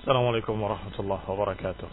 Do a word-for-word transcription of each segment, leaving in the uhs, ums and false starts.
السلام عليكم ورحمة الله وبركاته.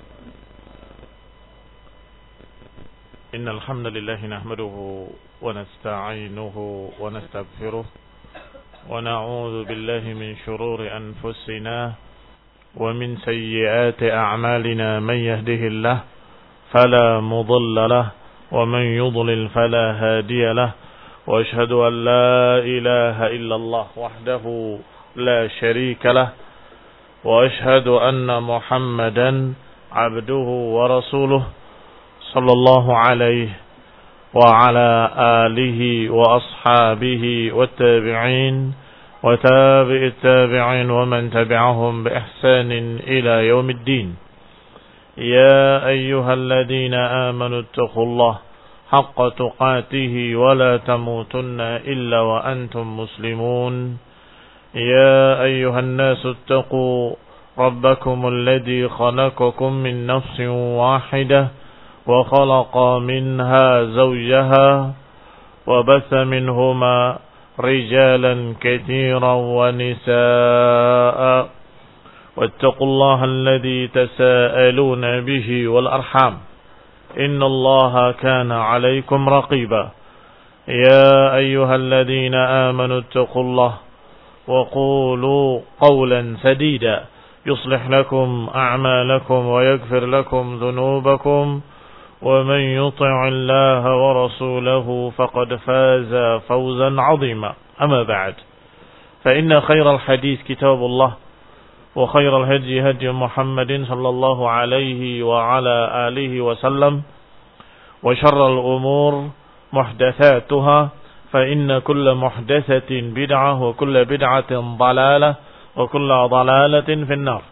إن الحمد لله نحمده ونستعينه ونستغفره ونعوذ بالله من شرور أنفسنا ومن سيئات أعمالنا. من يهده الله فلا مضل له ومن يضلل فلا هادي له، وأشهد أن لا إله إلا الله وحده لا شريك له، وأشهد أن محمدا عبده ورسوله صلى الله عليه وعلى آله وأصحابه والتابعين وتابع التابعين ومن تبعهم بإحسان إلى يوم الدين. يا أيها الذين آمنوا اتقوا الله حق تقاته ولا تموتن إلا وأنتم مسلمون. يا أيها الناس اتقوا ربكم الذي خلقكم من نفس واحدة وخلق منها زوجها وبث منهما رجالا كثيرا ونساء، واتقوا الله الذي تساءلون به والأرحام إن الله كان عليكم رقيبا. يا أيها الذين آمنوا اتقوا الله وقولوا قولا سديدا يصلح لكم أعمالكم ويغفر لكم ذنوبكم، ومن يطع الله ورسوله فقد فاز فوزا عظيما. أما بعد، فإن خير الحديث كتاب الله، وخير الهدي هدي محمد صلى الله عليه وعلى آله وسلم، وشر الأمور محدثاتها، فإن كل محدثة بدعة وكل بدعة ضلالة وكل ضلالة في النار.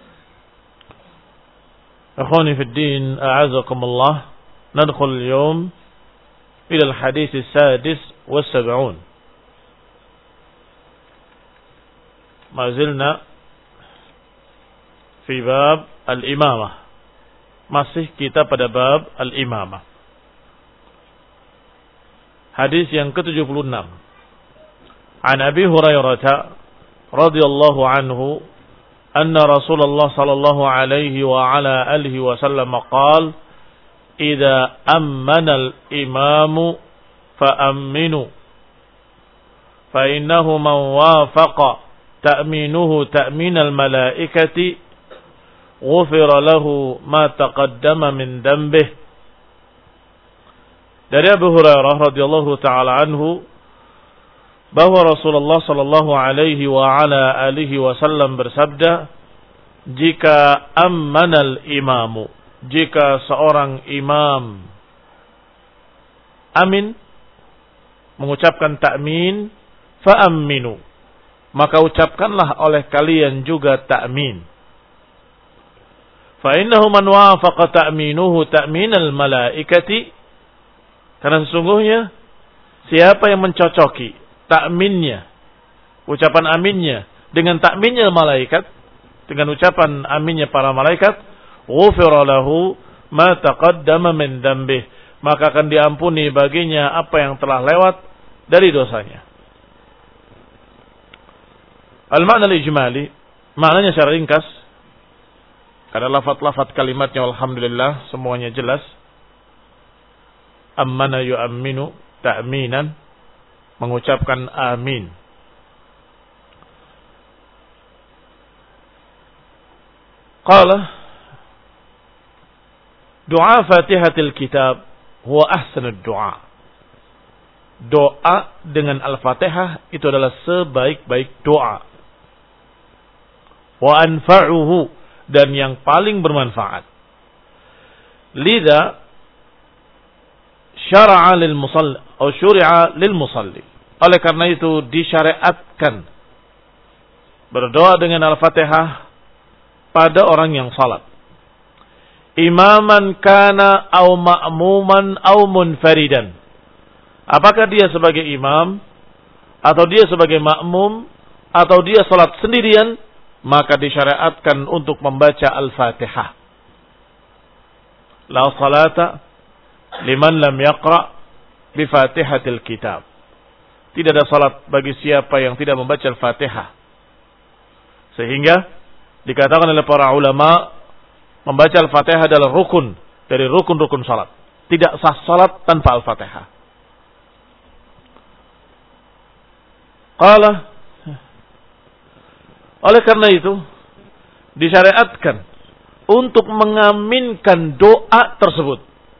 أخواني في الدين، أعزكم الله. ندخل اليوم إلى الحديث السادس والسبعون. ما زلنا في باب الإمامة. Masih kita pada bab al-imamah. Hadis yang ke tujuh puluh enam. An Abi Hurairah radhiyallahu anhu anna Rasulullah sallallahu alaihi wa ala alihi wasallam qala idza ammana al-imamu fa'amminu fa innahu man wafaqa ta'minuhu ta'min al-malaikati ghufira lahu ma taqaddama min dhanbihi. Dari Abu Hurairah radhiyallahu taala anhu bahwa Rasulullah sallallahu alaihi wa ala alihi wasallam bersabda, jika ammanal imamu, jika seorang imam amin, mengucapkan ta'min, fa'amminu, maka ucapkanlah oleh kalian juga ta'min. Fa innahu man wafaqa ta'minuhu ta'minal malaikati, karena sesungguhnya siapa yang mencocoki takminnya, ucapan aminnya dengan takminnya malaikat, dengan ucapan aminnya para malaikat, ghufira lahu ma taqaddama min dhanbihi, maka akan diampuni baginya apa yang telah lewat dari dosanya. Al-ma'na al-ijmali, maknanya secara ringkas, ada lafaz-lafaz kalimatnya alhamdulillah semuanya jelas. Ammana yu'amminu ta'minan, mengucapkan amin. Qala doa Fatihatil Kitab huwa ahsanud doa. Doa dengan Al-Fatihah itu adalah sebaik-baik doa. Wa anfa'uhu, dan yang paling bermanfaat. Lidha syara'a lil musalli atau syuri'a lil musalli. Oleh karena itu disyariatkan berdoa dengan Al-Fatihah pada orang yang salat. Imaman kana au ma'muman au munfaridan. Apakah dia sebagai imam atau dia sebagai makmum atau dia salat sendirian, maka disyariatkan untuk membaca Al-Fatihah. La salata liman lam yaqra bi Fatihatil Kitab. Tidak ada salat bagi siapa yang tidak membaca Al-Fatihah. Sehingga Dikatakan oleh para ulama, membaca Al-Fatihah adalah rukun dari rukun-rukun salat. Tidak sah salat tanpa Al-Fatihah. Qala, oleh karena itu disyariatkan untuk mengaminkan doa tersebut.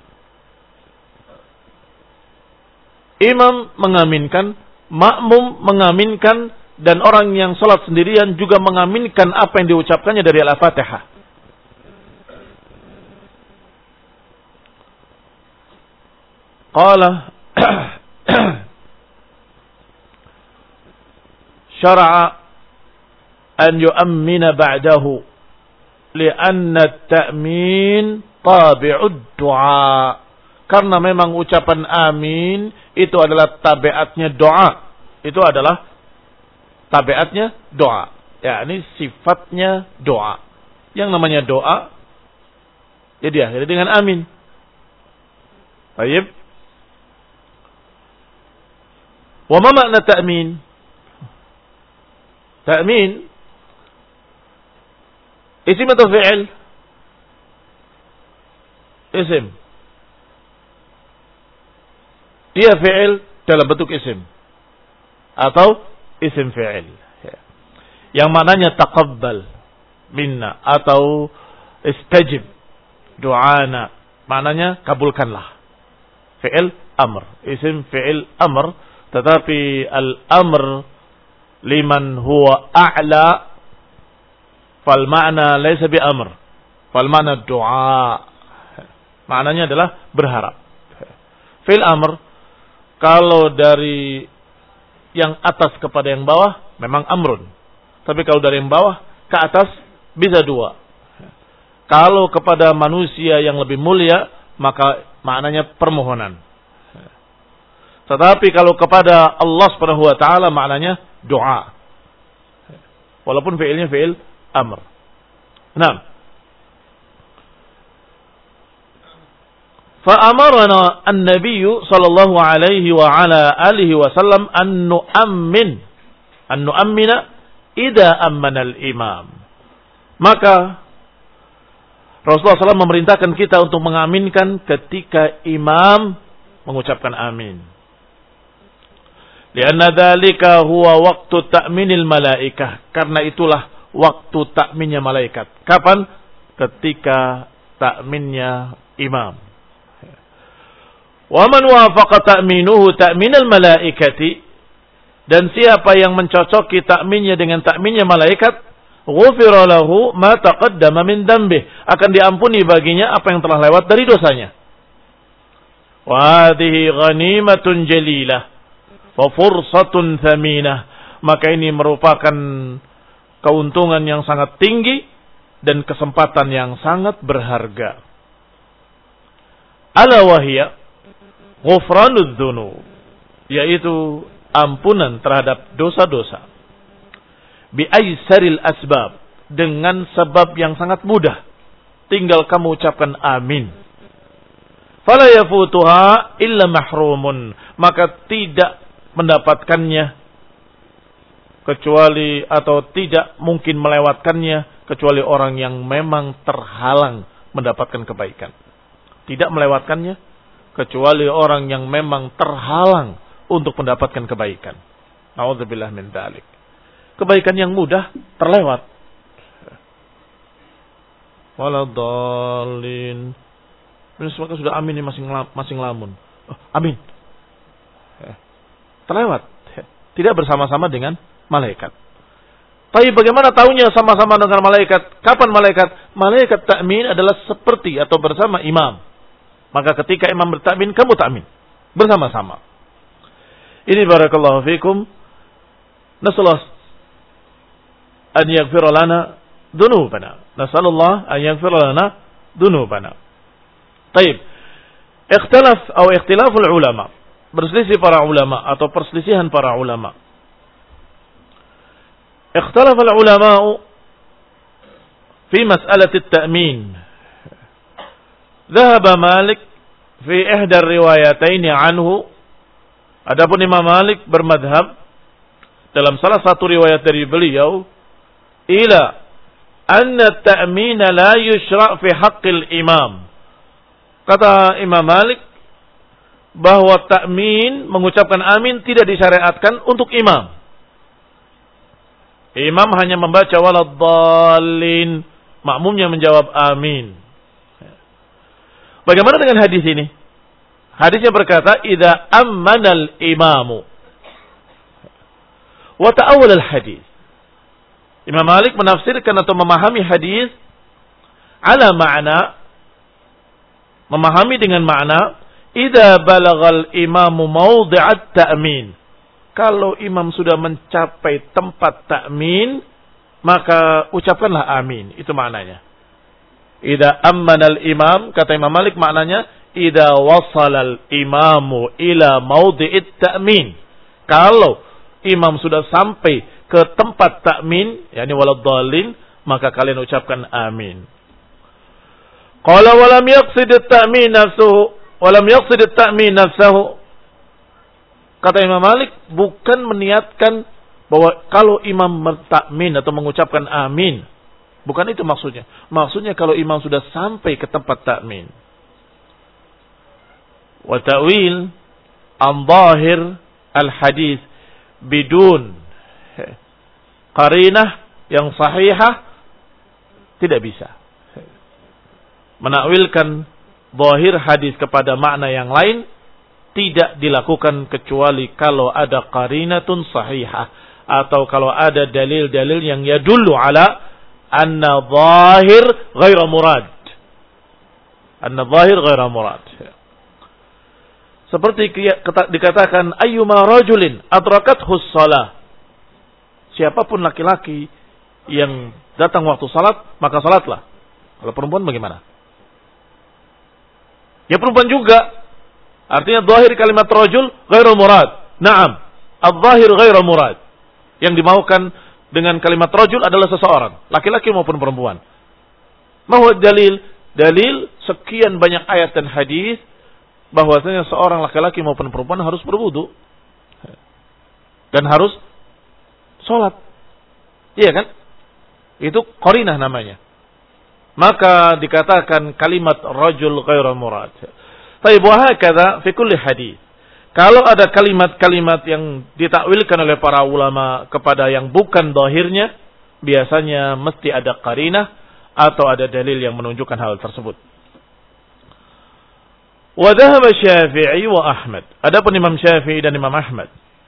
Imam mengaminkan, makmum mengaminkan, dan orang yang salat sendirian juga mengaminkan apa yang diucapkannya dari Al-Fatihah. Qala syara'a an yu'ammina ba'dahu li'anna at-ta'min tabi'ud du'a. Karena memang ucapan amin itu adalah tabiatnya doa. Itu adalah tabiatnya doa. Ya, ini sifatnya doa. Yang namanya doa ya diakhiri dengan amin. Baik. Wa ma makna ta'min? Ta'min isim atau fi'il? Isim. Dia fi'il dalam bentuk isim atau isim fi'il. Yang maknanya taqabbal minna atau istajib du'ana. Maknanya kabulkanlah. Fi'il amr, isim fi'il amr, tetapi al-amr liman huwa a'la fal ma'na laysa bi amr. Fal ma'na du'a. Maknanya adalah berharap. Fi'il amr kalau dari yang atas kepada yang bawah memang amrun. Tapi kalau dari yang bawah ke atas bisa dua. Kalau kepada manusia yang lebih mulia maka maknanya permohonan. Tetapi kalau kepada Allah Subhanahu wa taala maknanya doa. Walaupun fi'ilnya fi'il amr. Nah, فأمرنا النبي صلى الله عليه وعلى آله وسلم أن نؤمن أن نؤمن إذا أمن الإمام. Maka Rasulullah shallallahu alaihi wasallam memerintahkan kita untuk mengaminkan ketika imam mengucapkan amin. Lianna dzalika huwa waqtu ta'minil malaikah. Karena itulah waktu takminnya malaikat. Kapan? Ketika takminnya imam. Wa man wafaqa ta'minuhu ta'minal malaikati, dan siapa yang mencocoki takminnya dengan takminnya malaikat, ghufira lahu ma taqaddama min dhanbih, akan diampuni baginya apa yang telah lewat dari dosanya. Wa hadhihi ghanimatun jalilah wa fursatun thaminah, maka ini merupakan keuntungan yang sangat tinggi dan kesempatan yang sangat berharga. Ala wahiyya ghufranud dzunub, yaitu ampunan terhadap dosa-dosa. Bi aisaril asbab, dengan sebab yang sangat mudah. Tinggal kamu ucapkan amin. Fala yafutuha illa mahrumun, maka tidak mendapatkannya kecuali atau tidak mungkin melewatkannya kecuali orang yang memang terhalang mendapatkan kebaikan. Tidak melewatkannya kecuali orang yang memang terhalang untuk mendapatkan kebaikan. Nauzubillah min dzalik. Kebaikan yang mudah terlewat. Waladhdallin. Ini semua sudah amin ini masih masih ngelamun. Oh, amin. Terlewat. Tidak bersama-sama dengan malaikat. Tapi bagaimana tahunya sama-sama dengan malaikat? Kapan malaikat? Malaikat takmin adalah seperti atau bersama imam. Maka ketika imam bertakmin, kamu takmin bersama-sama. Ini barakallahu fikum. Nasallahu an yaghfira lana dhunubana. Nasallallahu an yaghfira lana dhunubana. Baik. Ikhtilaf atau ikhtilaful ulama. Berselisih para ulama atau perselisihan para ulama. Ikhtilaful ulama fi mas'alati at-ta'min. Dhahaba Malik fi ihda riwayataini anhu. Adapun Imam Malik bermadhab dalam salah satu riwayat dari beliau ila anna ta'mina la yushra' fi haqqil imam. Kata Imam Malik bahwa ta'min, mengucapkan amin tidak disyariatkan untuk imam. Imam hanya membaca waladdallin, makmumnya menjawab amin. Bagaimana dengan hadis ini? Hadisnya berkata, idza ammanal imamu wa ta'awwal al-hadis. Imam Malik menafsirkan atau memahami hadis ala makna, memahami dengan makna idza balagal imamu mawdi'at ta'min. Kalau imam sudah mencapai tempat ta'min, maka ucapkanlah amin. Itu maknanya. Idza ammanal imam, kata Imam Malik maknanya idza wasalal imamu ila mawdi'it ta'min. Kalau imam sudah sampai ke tempat takmin, yakni waladdallin, maka kalian ucapkan amin. Qala walam yaqsid at-ta'min nafsuhu, walam yaqsid at-ta'min nafsuhu. Kata Imam Malik, bukan meniatkan bahwa kalau imam bertakmin atau mengucapkan amin. Bukan itu maksudnya. Maksudnya kalau imam sudah sampai ke tempat takmin. Wa ta'wil an zahir al-hadis bidun qarinah yang sahihah tidak bisa. Menakwilkan zahir hadis kepada makna yang lain tidak dilakukan kecuali kalau ada qarinatun sahihah atau kalau ada dalil-dalil yang yadullu ala anna zahir ghaira murad. Anna zahir ghaira murad. Seperti dikatakan ayyuma rajulin adrakathu shalah. Siapapun laki-laki yang datang waktu salat, maka salatlah. Kalau perempuan bagaimana? Ya perempuan juga. Artinya zahir kalimat rajul ghairu murad. Naam, az-zahir ghairu murad. Yang dimaukan dengan kalimat rajul adalah seseorang, laki-laki maupun perempuan. Mahwa dalil? Dalil sekian banyak ayat dan hadis bahwasanya seorang laki-laki maupun perempuan harus berwudu dan harus sholat. Iya kan? Itu qarinah namanya. Maka dikatakan kalimat rajul ghairu murad. Baik, wa hakadha fi kulli hadis. Kalau ada kalimat-kalimat yang ditakwilkan oleh para ulama kepada yang bukan zahirnya, biasanya mesti ada qarinah atau ada dalil yang menunjukkan hal tersebut. Wa dhahaba Syafi'i wa Ahmad. Adapun Imam Syafi'i dan Imam Ahmad,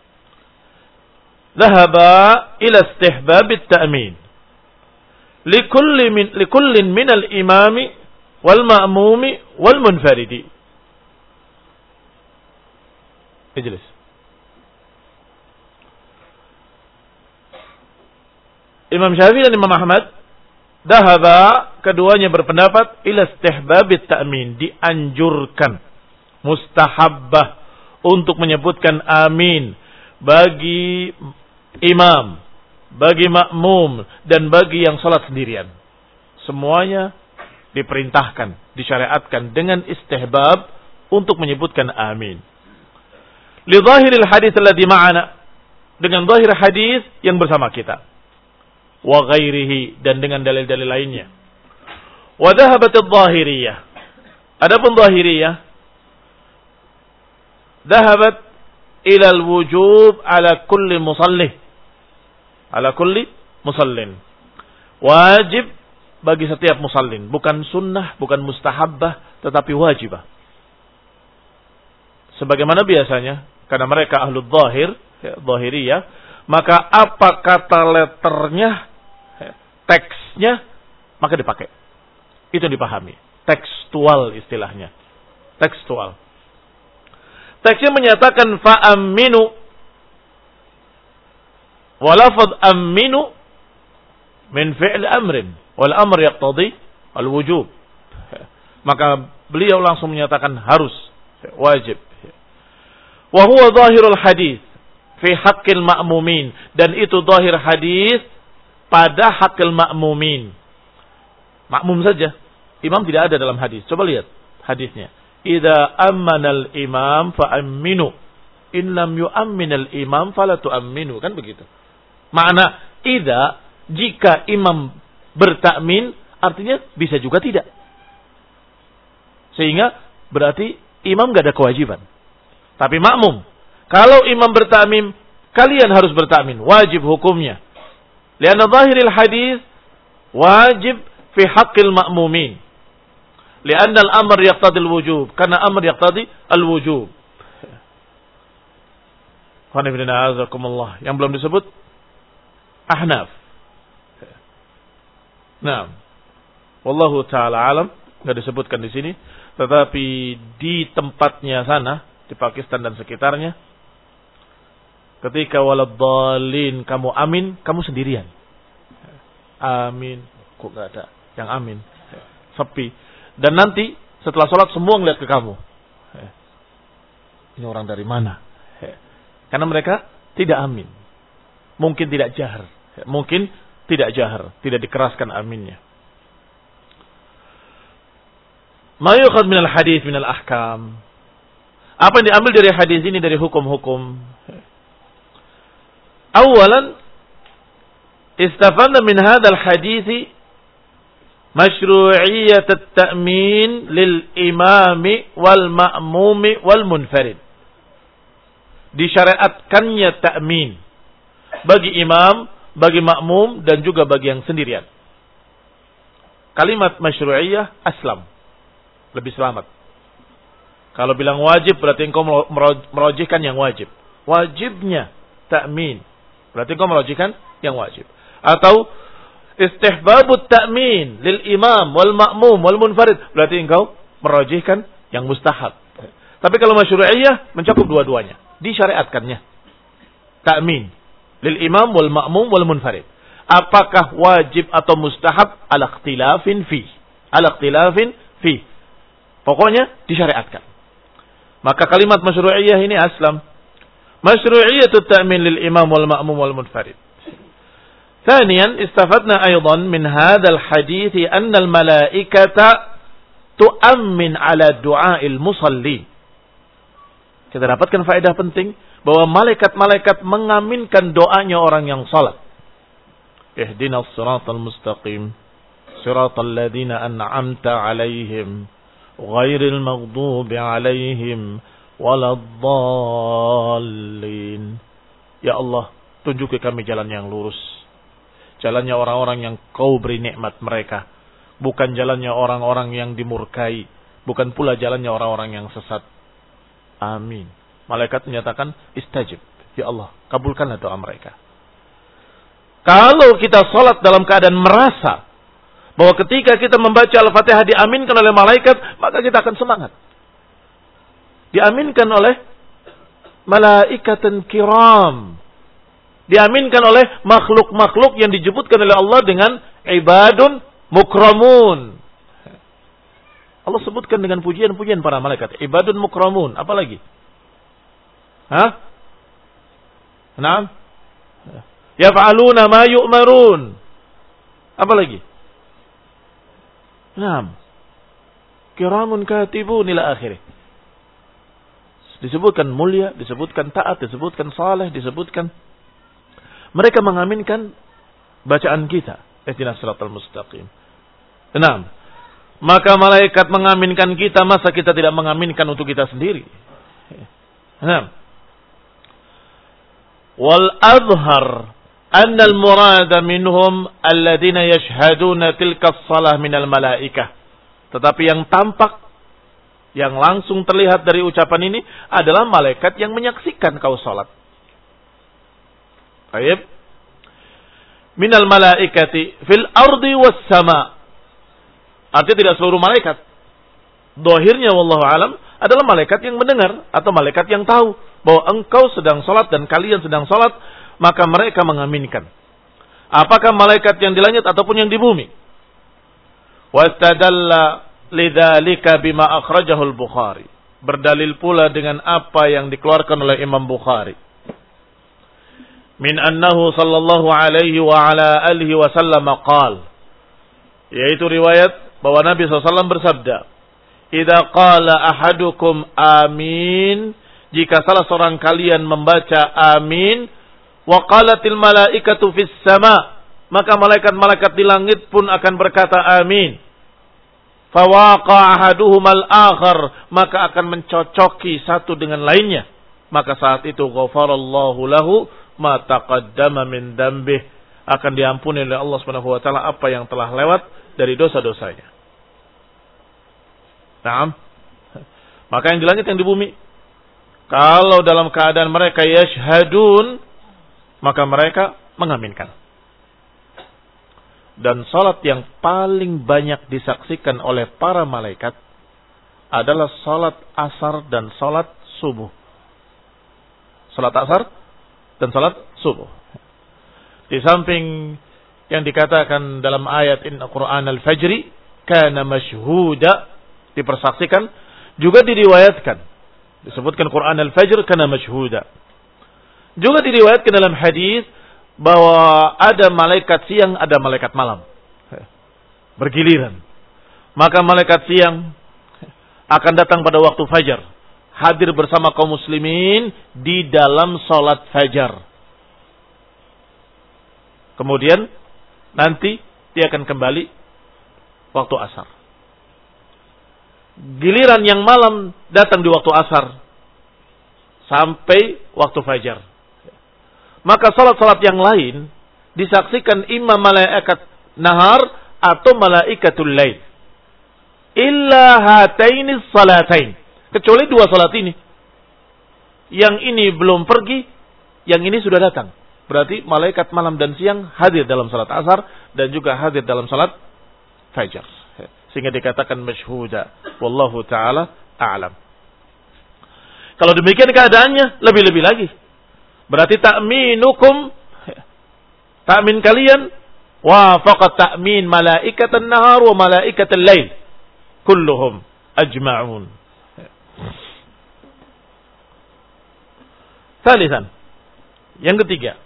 dhahaba ila istihbab at-ta'min likulli min likullin min al-imami wal ma'mumi wal munfaridi. Ijlis. Imam Syafi'i dan Imam Ahmad, dhahaba, keduanya berpendapat ila istihbab at-ta'min, dianjurkan, mustahabbah untuk menyebutkan amin bagi imam, bagi makmum, dan bagi yang salat sendirian. Semuanya diperintahkan, disyariatkan dengan istihbab untuk menyebutkan amin. Li zahiril hadis alladhi ma'ana, dengan zahir hadis yang bersama kita. Wa ghairihi, dan dengan dalil-dalil lainnya. Wa dhahabat adh-dhahiriyah. Adapun dhahiriyah, dhahabat ila al-wujub ala kulli musallih. Ala kulli musallin. Wajib bagi setiap musallin, bukan sunnah, bukan mustahabbah, tetapi wajibah. Sebagaimana biasanya, karena mereka ahlul zahir, ya, zahiriyah, maka apa kata letternya, teksnya, maka dipakai. Itu dipahami. Tekstual istilahnya. Tekstual. Teksnya menyatakan fa'amminu, walafad amminu min fi'l amrin, wal amr yaqtadi al wujub. Maka beliau langsung menyatakan harus, wajib. Wa huwa zahirul hadis fi haqqil ma'mumin, dan itu zahir hadis pada haqqil ma'mumin. Makmum saja, imam tidak ada dalam hadis. Coba lihat hadisnya. Idza ammanal imam fa amminu, in lam yu'amminal imam fala tu'amminu, kan begitu. Makna idza, jika imam bertakmin, artinya bisa juga tidak. Sehingga berarti imam gak ada kewajiban. Tapi makmum. Kalau imam bertakmin, kalian harus bertakmin. Wajib hukumnya. Lianna zahiril hadis wajib fi haqqil ma'mumin. Lianna al-amr yaqtadi al-wujub. Karena amr yaqtadi al-wujub. Yang belum disebut Ahnaf. Nah, wallahu taala alam, enggak disebutkan di sini, tetapi di tempatnya sana, di Pakistan dan sekitarnya, ketika waladhdallin kamu amin, kamu sendirian. Amin, kok enggak ada yang amin. Sepi. Dan nanti setelah sholat semua ngeliat ke kamu. Ini orang dari mana? Karena mereka tidak amin. Mungkin tidak jahar. Mungkin tidak jahar. Tidak dikeraskan aminnya. Ma yukhad minal hadis minal ahkam. Apa yang diambil dari hadis ini dari hukum-hukum? Awalan, istafadna min hadzal hadis masyru'iyyat at-ta'min lil imami wal ma'mumi wal munfarid. Disyariatkannya ta'min bagi imam, bagi makmum dan juga bagi yang sendirian. Kalimat masyru'iyah aslam, lebih selamat. Kalau bilang wajib berarti engkau merojihkan yang wajib. Wajibnya ta'min berarti engkau merojihkan yang wajib. Atau istihbabut ta'min lil imam wal ma'mum wal munfarid berarti engkau merojihkan yang mustahab. Tapi kalau masyru'iyah mencakup dua-duanya, disyariatkannya ta'min lil imam wal ma'mum wal munfarid. Apakah wajib atau mustahab? Ala ikhtilafin fi. Ala ikhtilafin fi. Pokoknya disyariatkan. Maka kalimat masyru'iyah ini aslam. Masyru'iyyatut ta'min lil imam wal ma'mum wal munfarid. Thaniyan, istafadna aydan min hadzal hadits anna al malaikata tu'ammin ala du'a'il musalli. Kita dapatkan faedah penting bahwa malaikat-malaikat mengaminkan doanya orang yang salat. Ihdinas siratal mustaqim, siratal ladzina an'amta 'alaihim, ghairil maghdubi 'alaihim waladdallin. Ya Allah, tunjuki kami jalan yang lurus. Jalannya orang-orang yang Kau beri nikmat mereka, bukan jalannya orang-orang yang dimurkai, bukan pula jalannya orang-orang yang sesat. Amin. Malaikat menyatakan istajib. Ya Allah, kabulkanlah doa mereka. Kalau kita sholat dalam keadaan merasa bahwa ketika kita membaca Al-Fatihah diaminkan oleh malaikat, maka kita akan semangat. Diaminkan oleh malaikatan kiram. Diaminkan oleh makhluk-makhluk yang dijemputkan oleh Allah dengan ibadun mukramun. Allah sebutkan dengan pujian-pujian para malaikat. Ibadun mukramun. Apa lagi? Hah? Naam? Yaf'aluna ma yu'marun. Apa lagi? Naam. Kiramun katibun ila akhirih. Disebutkan mulia, disebutkan taat, disebutkan saleh, disebutkan mereka mengaminkan bacaan kita. Ihdinas siratal mustaqim. Naam. Maka malaikat mengaminkan kita, masa kita tidak mengaminkan untuk kita sendiri? Naam. Wal azhar anna al murada minhum alladhina yashhaduna tilka as-salah minal malaikah. Tetapi yang tampak, yang langsung terlihat dari ucapan ini adalah malaikat yang menyaksikan kau salat. Baik. Minal malaikati fil ardi was sama. Artinya tidak seluruh malaikat. Dohirnya wallahu alam adalah malaikat yang mendengar atau malaikat yang tahu bahwa engkau sedang salat dan kalian sedang salat, maka mereka mengaminkan. Apakah malaikat yang di langit ataupun yang di bumi? Wastadalla lidzalika bima akhrajahu al-Bukhari. Berdalil pula dengan apa yang dikeluarkan oleh Imam Bukhari. Min annahu sallallahu alaihi wa ala alihi wa sallam qala. Yaitu riwayat bahwa Nabi sallallahu alaihi wasallam bersabda, "Idza qala ahadukum amin," jika salah seorang kalian membaca amin, wa qalatil malaikatu fis sama, maka malaikat-malaikat di langit pun akan berkata amin. Fawaqa ahaduhumal akhar, maka akan mencocoki satu dengan lainnya. Maka saat itu ghafarallahu lahu ma taqaddama min dambih, akan diampuni oleh Allah Subhanahu wa taala apa yang telah lewat dari dosa-dosanya. Naam. Maka yang di langit yang di bumi, kalau dalam keadaan mereka yashhadun, maka mereka mengaminkan. Dan salat yang paling banyak disaksikan oleh para malaikat adalah salat asar dan salat subuh. Salat asar dan salat subuh. Di samping yang dikatakan dalam ayat Inna Qur'an al-Fajri kana mashhuda, dipersaksikan, juga diriwayatkan. Disebutkan Qur'an al-Fajr kana mashhuda. Juga diriwayatkan dalam hadis bahwa ada malaikat siang, ada malaikat malam. Bergiliran. Maka malaikat siang akan datang pada waktu fajar, hadir bersama kaum muslimin di dalam salat fajar. Kemudian nanti dia akan kembali waktu asar. Giliran yang malam datang di waktu asar sampai waktu fajar. Maka salat-salat yang lain disaksikan imam malaikat nahar atau malaikatul lail. Illa hataini salatain. Kecuali dua salat ini. Yang ini belum pergi, yang ini sudah datang. Berarti malaikat malam dan siang hadir dalam salat asar dan juga hadir dalam salat fajar. Sehingga dikatakan masyhuda. Wallahu ta'ala a'lam. Kalau demikian keadaannya, lebih-lebih lagi. Berarti ta'minukum, ta'min kalian, wafaqat ta'min malaikatan nahar wa malaikatal lail. Kulluhum ajma'un. Thalithan. Yang ketiga.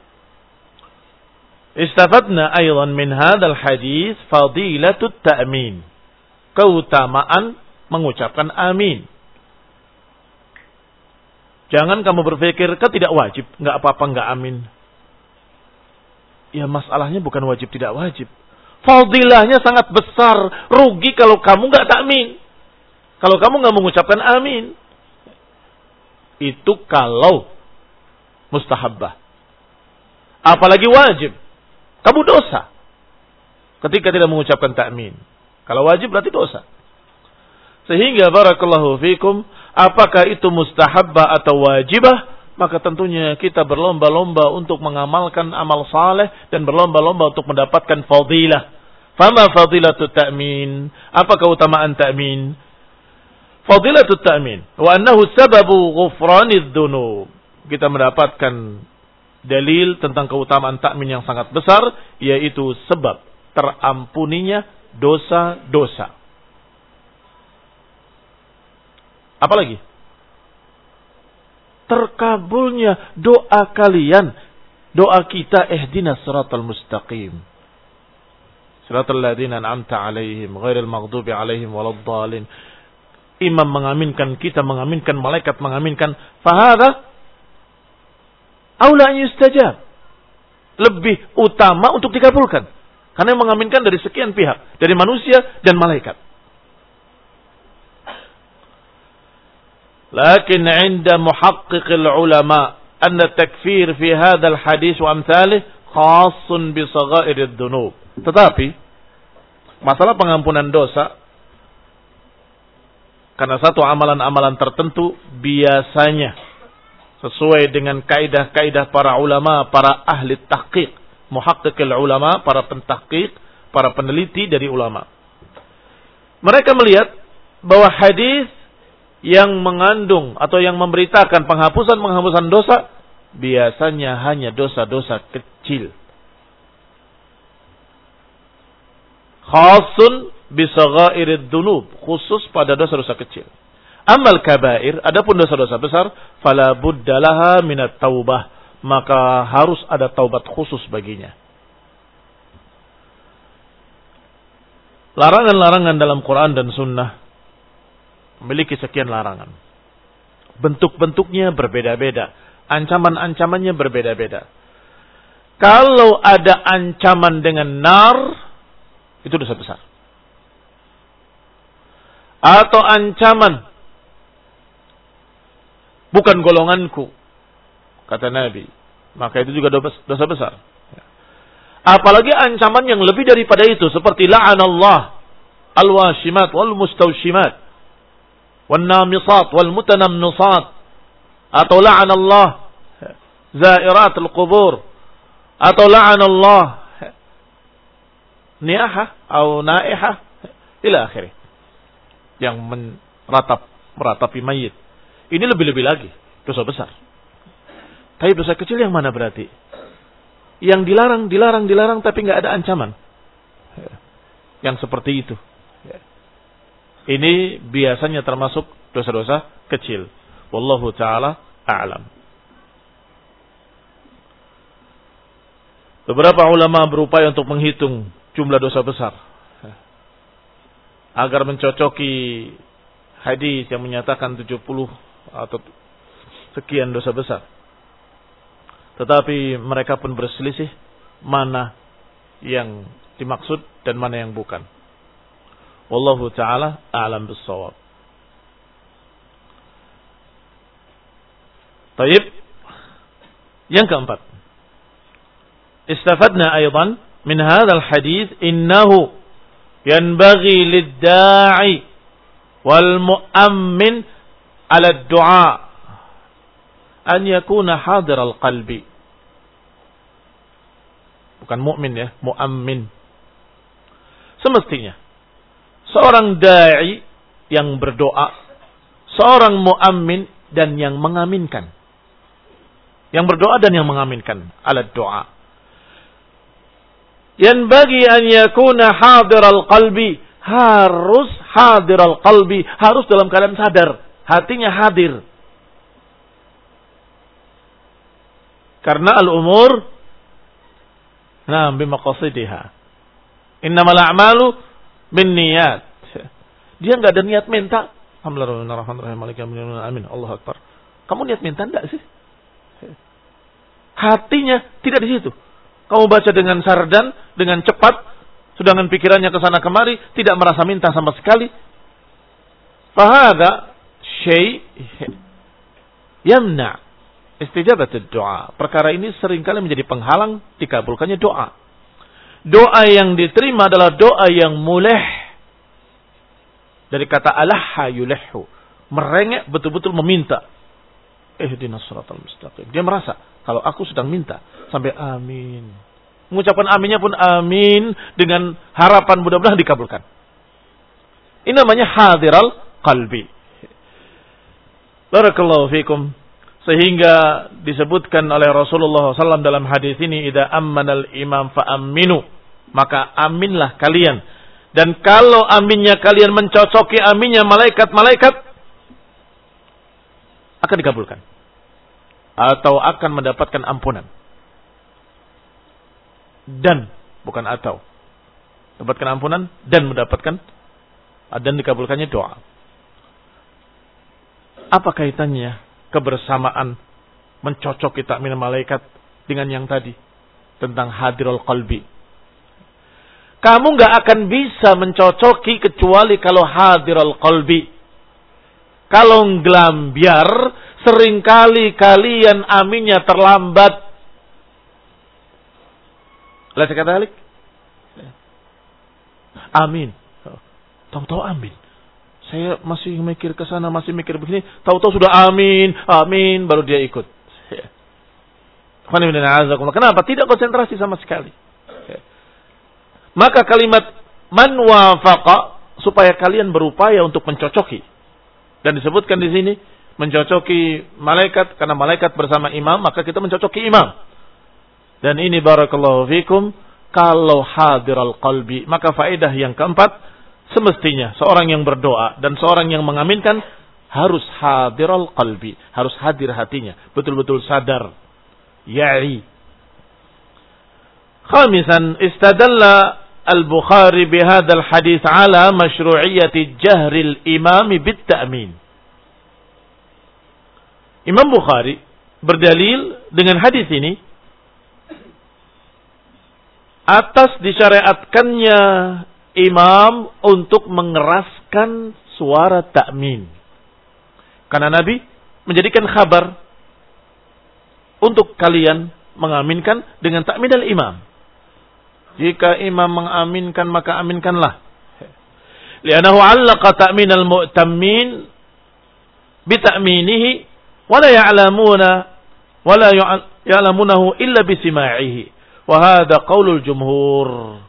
Istafadna aydan min hadzal hadis fadilatut ta'min. Keutamaan mengucapkan amin. Jangan kamu berpikir, kan tidak wajib, nggak apa-apa nggak amin. Ya masalahnya bukan wajib tidak wajib. Fadilahnya sangat besar. Rugi kalau kamu nggak takmin. Kalau kamu nggak mengucapkan amin. Itu kalau mustahabbah. Apalagi wajib. Kamu dosa ketika tidak mengucapkan takmin. Kalau wajib berarti dosa. Sehingga barakallahu fikum, apakah itu mustahabbah atau wajibah, maka tentunya kita berlomba-lomba untuk mengamalkan amal saleh dan berlomba-lomba untuk mendapatkan fadilah. Fama fadilatut ta'min? Apa keutamaan ta'min? Fadilatut ta'min wa annahu sababu ghufranidz dzunub. Kita mendapatkan dalil tentang keutamaan ta'min yang sangat besar, yaitu sebab terampuninya dosa-dosa. Apalagi? Terkabulnya doa kalian, doa kita, ihdinas siratal mustaqim. Siratal ladzina an'amta 'alaihim ghairil maghdubi 'alaihim waladdallin. Imam mengaminkan, kita mengaminkan, malaikat mengaminkan. Fahadha aula an yustajab. Lebih utama untuk dikabulkan. Karena yang mengaminkan dari sekian pihak, dari manusia dan malaikat. Lakin 'inda muhaqqiqil ulama anna takfir fi hadzal hadis wa amsalih khassun bi saghairid dzunub. Tetapi masalah pengampunan dosa karena satu amalan-amalan tertentu biasanya sesuai dengan kaidah-kaidah para ulama, para ahli tahqiq, muhaqqiqil ulama, para pentahqiq, para peneliti dari ulama. Mereka melihat bahwa hadis yang mengandung atau yang memberitakan penghapusan-penghapusan dosa biasanya hanya dosa-dosa kecil. Khasun bisagairid dzunub, khusus pada dosa-dosa kecil. Amal kabair, adapun dosa-dosa besar, fala buddalaha minat taubah, maka harus ada taubat khusus baginya. Larangan-larangan dalam Quran dan Sunnah memiliki sekian larangan. Bentuk-bentuknya berbeda-beda. Ancaman-ancamannya berbeda-beda. Kalau ada ancaman dengan nar, itu dosa besar. Atau ancaman, bukan golonganku, kata Nabi, maka itu juga dosa besar. Apalagi ancaman yang lebih daripada itu, seperti la'anallah al-washimat wal mustawshimat wal namisat wal mutanammisat, atau la'anallah zairat al-qubur, atau la'anallah ni'ahah atau na'ihah ila akhirih, yang meratap meratapi mayit. Ini lebih-lebih lagi dosa besar. Tapi dosa kecil yang mana berarti? Yang dilarang, dilarang, dilarang tapi nggak ada ancaman. Yang seperti itu. Ini biasanya termasuk dosa-dosa kecil. Wallahu ta'ala a'lam. Beberapa ulama berupaya untuk menghitung jumlah dosa besar agar mencocoki hadis yang menyatakan tujuh puluh atau sekian dosa besar. Tetapi mereka pun berselisih mana yang dimaksud dan mana yang bukan. Wallahu ta'ala a'lam bis-shawab. Baik. Yang keempat. Istafadna aidan min hadzal hadits innahu yanbaghi lid-da'i wal mu'ammin 'ala ad-du'a an yakuna hadir al-qalbi. Bukan mukmin ya, mu'ammin. Semestinya seorang da'i yang berdoa, seorang mu'ammin dan yang mengaminkan. Yang berdoa dan yang mengaminkan ala doa. Yang bagi an yakuna hadir al-qalbi, harus hadir al-qalbi, harus dalam keadaan sadar, hatinya hadir. Karena al-umur nah bimaqasidiha. Innamal a'malu binniyat. Dia enggak ada niat minta. Alhamdulillah, amin. Allahu akbar. Kamu niat minta enggak sih? Hatinya tidak di situ. Kamu baca dengan sardan, dengan cepat, sedangkan pikirannya ke sana kemari, tidak merasa minta sama sekali. Fahada syai' yamna' istijabat doa. Perkara ini seringkali menjadi penghalang dikabulkannya doa. Doa yang diterima adalah doa yang muleh. Dari kata alaha yulehhu, merengek betul-betul meminta. Ihdinas siratal mustaqim. Dia merasa kalau aku sedang minta sampai amin. Mengucapkan aminnya pun amin dengan harapan mudah-mudahan dikabulkan. Ini namanya hadiral qalbi. Barakallahu fikum. Sehingga disebutkan oleh Rasulullah shallallahu alaihi wasallam dalam hadis ini, idza ammanal imam fa aminu, maka aminlah kalian. Dan kalau aminnya kalian mencocoki aminnya malaikat-malaikat, akan dikabulkan atau akan mendapatkan ampunan. Dan bukan atau mendapatkan ampunan dan mendapatkan dan dikabulkannya doa. Apa kaitannya kebersamaan mencocoki takmin malaikat dengan yang tadi tentang hadirul qalbi? Kamu nggak akan bisa mencocoki kecuali kalau hadirul qalbi. Kalau nggelambiar, seringkali kalian aminnya terlambat. Lihat kata Alik. Amin. Tahu-tahu amin. Saya masih mikir ke sana, masih mikir begini, tahu-tahu sudah amin, amin, baru dia ikut. Kenapa? Tidak konsentrasi sama sekali. Maka kalimat man wafaqa, supaya kalian berupaya untuk mencocoki. Dan disebutkan di sini mencocoki malaikat, karena malaikat bersama imam, maka kita mencocoki imam. Dan ini barakallahu fikum, kalau hadiral qalbi, maka faedah yang keempat, semestinya seorang yang berdoa dan seorang yang mengaminkan harus hadiral qalbi, harus hadir hatinya, betul-betul sadar. Ya'i. Khamisan, istadalla al-Bukhari bihadzal hadits ala masyru'iyyati jahril imami bit-ta'min. Imam Bukhari berdalil dengan hadis ini atas disyariatkannya imam untuk mengeraskan suara takmin. Karena Nabi menjadikan kabar untuk kalian mengaminkan dengan takmin al-imam. Jika imam mengaminkan maka aminkanlah. Li'annahu 'allaqa ta'min al-mu'tammin bi ta'minihi wa la ya'lamuna wa la ya'lamunahu illa bi sima'ihi. Wa hadha qaulul jumhur.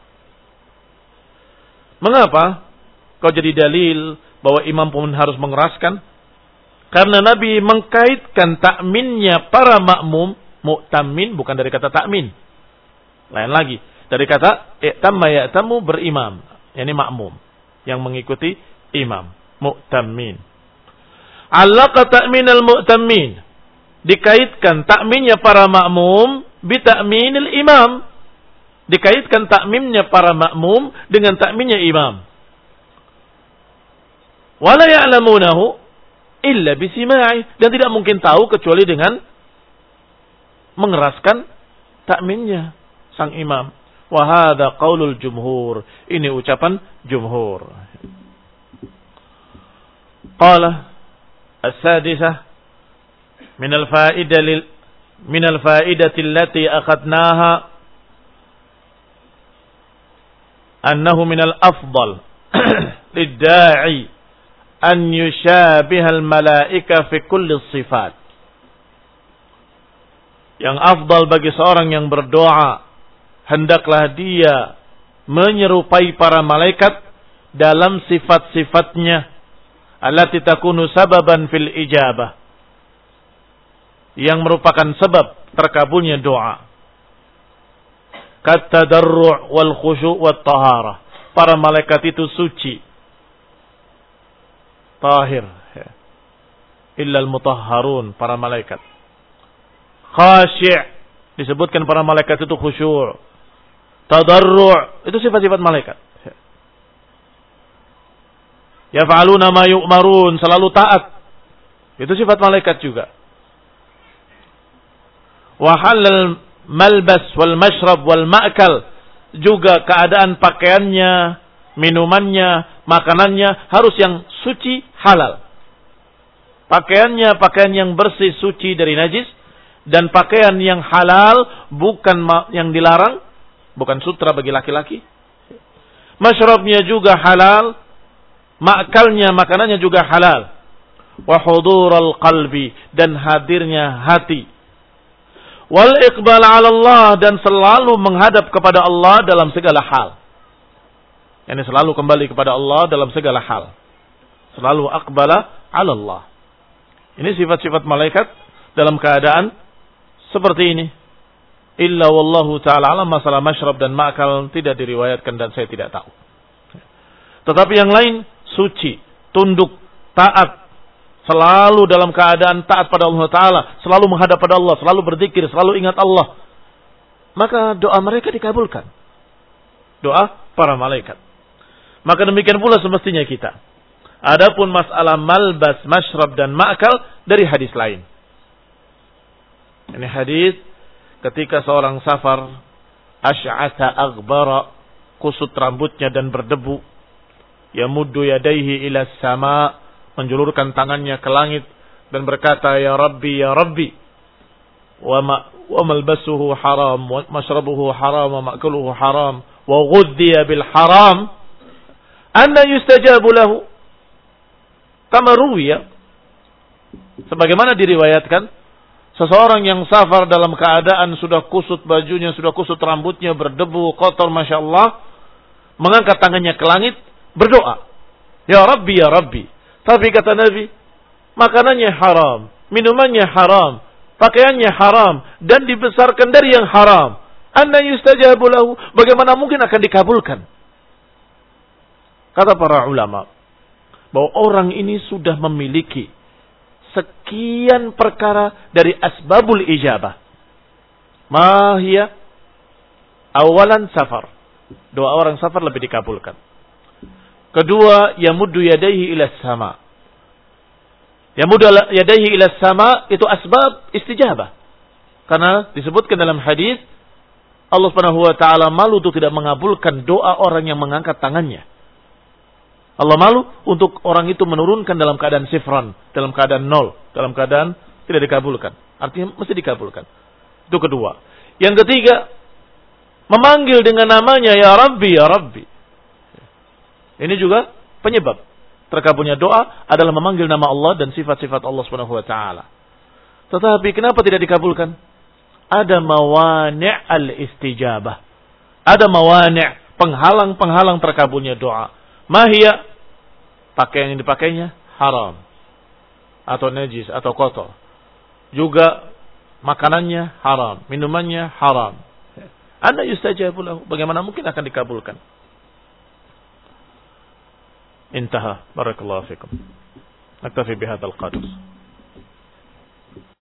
Mengapa kau jadi dalil bahwa imam pun harus mengeraskan? Karena Nabi mengkaitkan takminnya para makmum, mu'tammin bukan dari kata takmin. Lain lagi, dari kata i'tamma ya'tamu berimam, yakni makmum yang mengikuti imam, mu'tammin. Allaqa ta'minal mu'tammin, dikaitkan takminnya para makmum bi ta'minil imam. Dikaitkan takminnya para makmum dengan takminnya imam. Wala ya'lamunahu illa bisima'i, dan tidak mungkin tahu kecuali dengan mengeraskan takminnya sang imam. Wa hadha qaulul jumhur, ini ucapan jumhur. Qala as-sadisah min al-fa'idah lil min al-fa'idati allati akhadnaha annahu min al-afdal lid-da'i an yushabihal malaika fi kulli sifat. Yang afdal bagi seorang yang berdoa, hendaklah dia menyerupai para malaikat dalam sifat-sifatnya, allati takunu sababan fil ijabah, yang merupakan sebab terkabulnya doa. Kat-tadarru' wal khusyu' wat taharah. Para malaikat itu suci, tahir, illal mutahharun, para malaikat. Khashi', disebutkan para malaikat itu khusyuk. Tadarru', itu sifat-sifat malaikat. Yaf'aluna ma yu'marun, selalu taat, itu sifat malaikat juga. Wa halal malbas wal mashrab wal ma'kal, juga keadaan pakaiannya, minumannya, makanannya harus yang suci, halal. Pakaiannya pakaian yang bersih, suci dari najis, dan pakaian yang halal, bukan yang dilarang, bukan sutra bagi laki-laki. Masyrabnya juga halal, makalnya, makanannya juga halal. Wa hudural qalbi, dan hadirnya hati. Wal iqbal 'ala Allah, dan selalu menghadap kepada Allah dalam segala hal. Yani selalu kembali kepada Allah dalam segala hal. Selalu aqbala 'ala Allah. Ini sifat-sifat malaikat dalam keadaan seperti ini. Illa wallahu ta'ala alam, masalah masyrab dan ma'kal tidak diriwayatkan dan saya tidak tahu. Tetapi yang lain suci, tunduk, taat, selalu dalam keadaan taat pada Allah Ta'ala, selalu menghadap pada Allah, selalu berzikir, selalu ingat Allah. Maka doa mereka dikabulkan. Doa para malaikat. Maka demikian pula semestinya kita. Adapun masalah malbas, masyrab dan ma'kal dari hadis lain. Ini hadis ketika seorang safar asy'atha aghbara, kusut rambutnya dan berdebu, yamuddu yadayhi ila sama, menjulurkan tangannya ke langit dan berkata, ya Rabbi, ya Rabbi, wa ma wa malbasuhu haram, wa mashrabuhu haram, wa ma'kuluhu haram, wa ghudhiya bil haram, anna yustajabu lahu. Kama ruwiya, sebagaimana diriwayatkan, seseorang yang safar dalam keadaan sudah kusut bajunya, sudah kusut rambutnya, berdebu, kotor, Masya Allah, mengangkat tangannya ke langit, berdoa, ya Rabbi, ya Rabbi. Tapi kata Nabi, makanannya haram, minumannya haram, pakaiannya haram, dan dibesarkan dari yang haram. Anna yustajabu lahu, bagaimana mungkin akan dikabulkan? Kata para ulama, bahwa orang ini sudah memiliki sekian perkara dari asbabul ijabah. Mahia, awalan safar, doa orang safar lebih dikabulkan. Kedua, yamuddu yadayhi ila sama. Yamuddu yadayhi ila sama itu asbab istijabah. Karena disebutkan dalam hadis, Allah Subhanahu wa taala malu untuk tidak mengabulkan doa orang yang mengangkat tangannya. Allah malu untuk orang itu menurunkan dalam keadaan sifran, dalam keadaan nol, dalam keadaan tidak dikabulkan. Artinya mesti dikabulkan. Itu kedua. Yang ketiga, memanggil dengan namanya ya Rabbi, ya Rabbi. Ini juga penyebab terkabulnya doa adalah memanggil nama Allah dan sifat-sifat Allah Subhanahu wa taala. Tetapi kenapa tidak dikabulkan? Ada mawani' al-istijabah. Ada mawani', penghalang-penghalang terkabulnya doa. Mahia, pakaian yang dipakainya haram atau najis atau kotor. Juga makanannya haram, minumannya haram. Anna yustajabu lahu, bagaimana mungkin akan dikabulkan? Intaha, barakallahu fikum. Naktafi bihadzal qadr.